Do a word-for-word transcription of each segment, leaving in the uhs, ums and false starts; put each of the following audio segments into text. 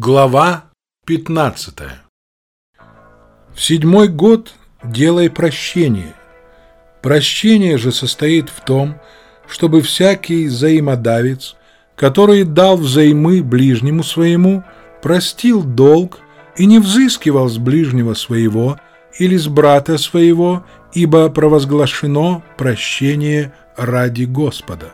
Глава пятнадцатая. В седьмой год делай прощение. Прощение же состоит в том, чтобы всякий взаимодавец, который дал взаймы ближнему своему, простил долг и не взыскивал с ближнего своего или с брата своего, ибо провозглашено прощение ради Господа.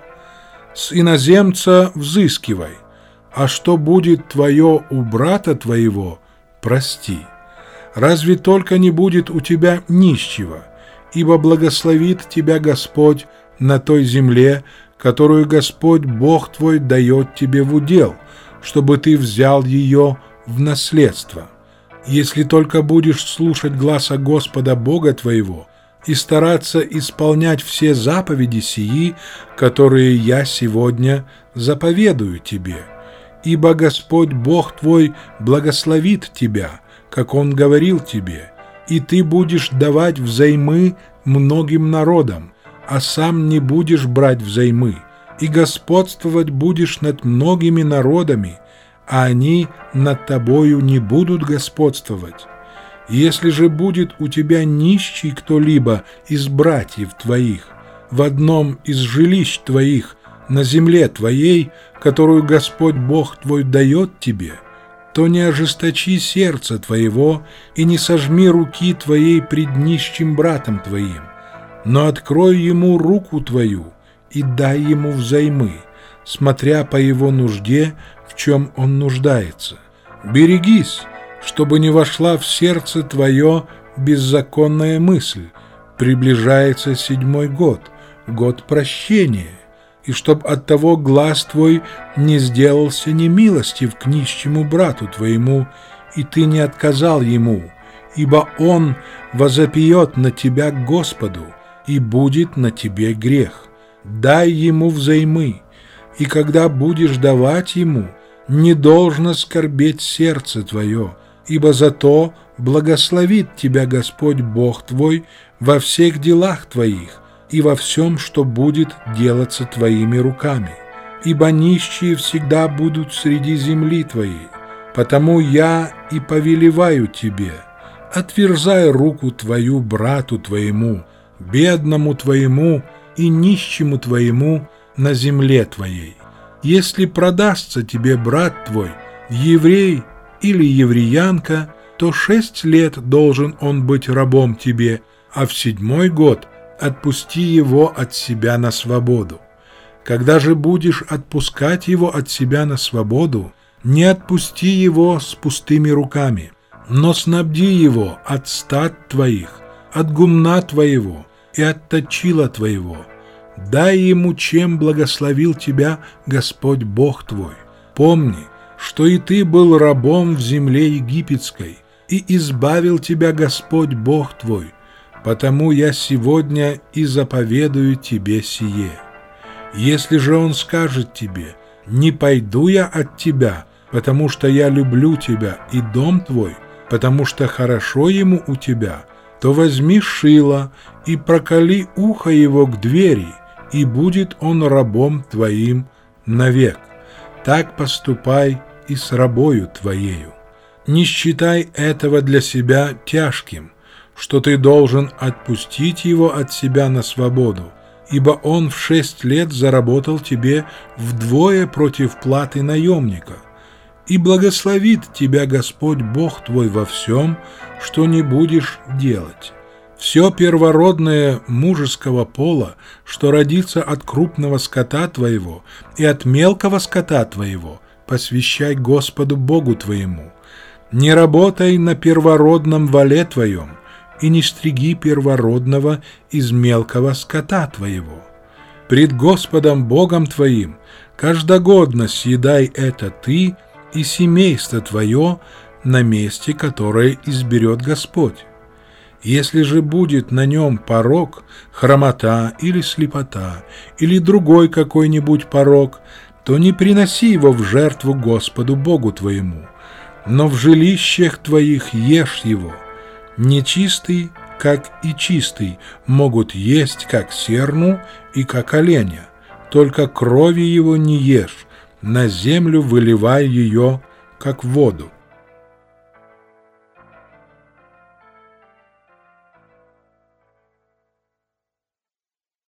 С иноземца взыскивай, а что будет твое у брата твоего, прости. Разве только не будет у тебя нищего, ибо благословит тебя Господь на той земле, которую Господь Бог твой дает тебе в удел, чтобы ты взял ее в наследство. Если только будешь слушать гласа Господа Бога твоего и стараться исполнять все заповеди сии, которые я сегодня заповедую тебе. Ибо Господь Бог твой благословит тебя, как Он говорил тебе, и ты будешь давать взаймы многим народам, а сам не будешь брать взаймы, и господствовать будешь над многими народами, а они над тобою не будут господствовать. Если же будет у тебя нищий кто-либо из братьев твоих в одном из жилищ твоих на земле твоей, которую Господь Бог твой дает тебе, то не ожесточи сердце твоего и не сожми руки твоей пред нищим братом твоим, но открой ему руку твою и дай ему взаймы, смотря по его нужде, в чем он нуждается. Берегись, чтобы не вошла в сердце твое беззаконная мысль. Приближается седьмой год, год прощения, и чтоб оттого глаз твой не сделался немилостив к нищему брату твоему, и ты не отказал ему, ибо он возопьет на тебя к Господу, и будет на тебе грех. Дай ему взаймы, и когда будешь давать ему, не должно скорбеть сердце твое, ибо зато благословит тебя Господь Бог твой во всех делах твоих, и во всем, что будет делаться твоими руками. Ибо нищие всегда будут среди земли твоей, потому я и повелеваю тебе, отверзай руку твою брату твоему, бедному твоему и нищему твоему на земле твоей. Если продастся тебе брат твой, еврей или евреянка, то шесть лет должен он быть рабом тебе, а в седьмой год отпусти его от себя на свободу. Когда же будешь отпускать его от себя на свободу, не отпусти его с пустыми руками, но снабди его от стад твоих, от гумна твоего и от точила твоего. Дай ему, чем благословил тебя Господь Бог твой. Помни, что и ты был рабом в земле египетской, и избавил тебя Господь Бог твой. Потому я сегодня и заповедую тебе сие. Если же он скажет тебе: не пойду я от тебя, потому что я люблю тебя и дом твой, потому что хорошо ему у тебя, то возьми шило и проколи ухо его к двери, и будет он рабом твоим навек. Так поступай и с рабою твоею. Не считай этого для себя тяжким, что ты должен отпустить его от себя на свободу, ибо он в шесть лет заработал тебе вдвое против платы наемника. И благословит тебя Господь Бог твой во всем, что не будешь делать. Все первородное мужеского пола, что родится от крупного скота твоего и от мелкого скота твоего, посвящай Господу Богу твоему. Не работай на первородном воле твоем, и не стриги первородного из мелкого скота твоего. Пред Господом Богом твоим каждогодно съедай это ты и семейство твое на месте, которое изберет Господь. Если же будет на нем порок, хромота или слепота, или другой какой-нибудь порок, то не приноси его в жертву Господу Богу твоему, но в жилищах твоих ешь его. Нечистый, как и чистый, могут есть как серну и как оленя, только крови его не ешь, на землю выливай ее как воду.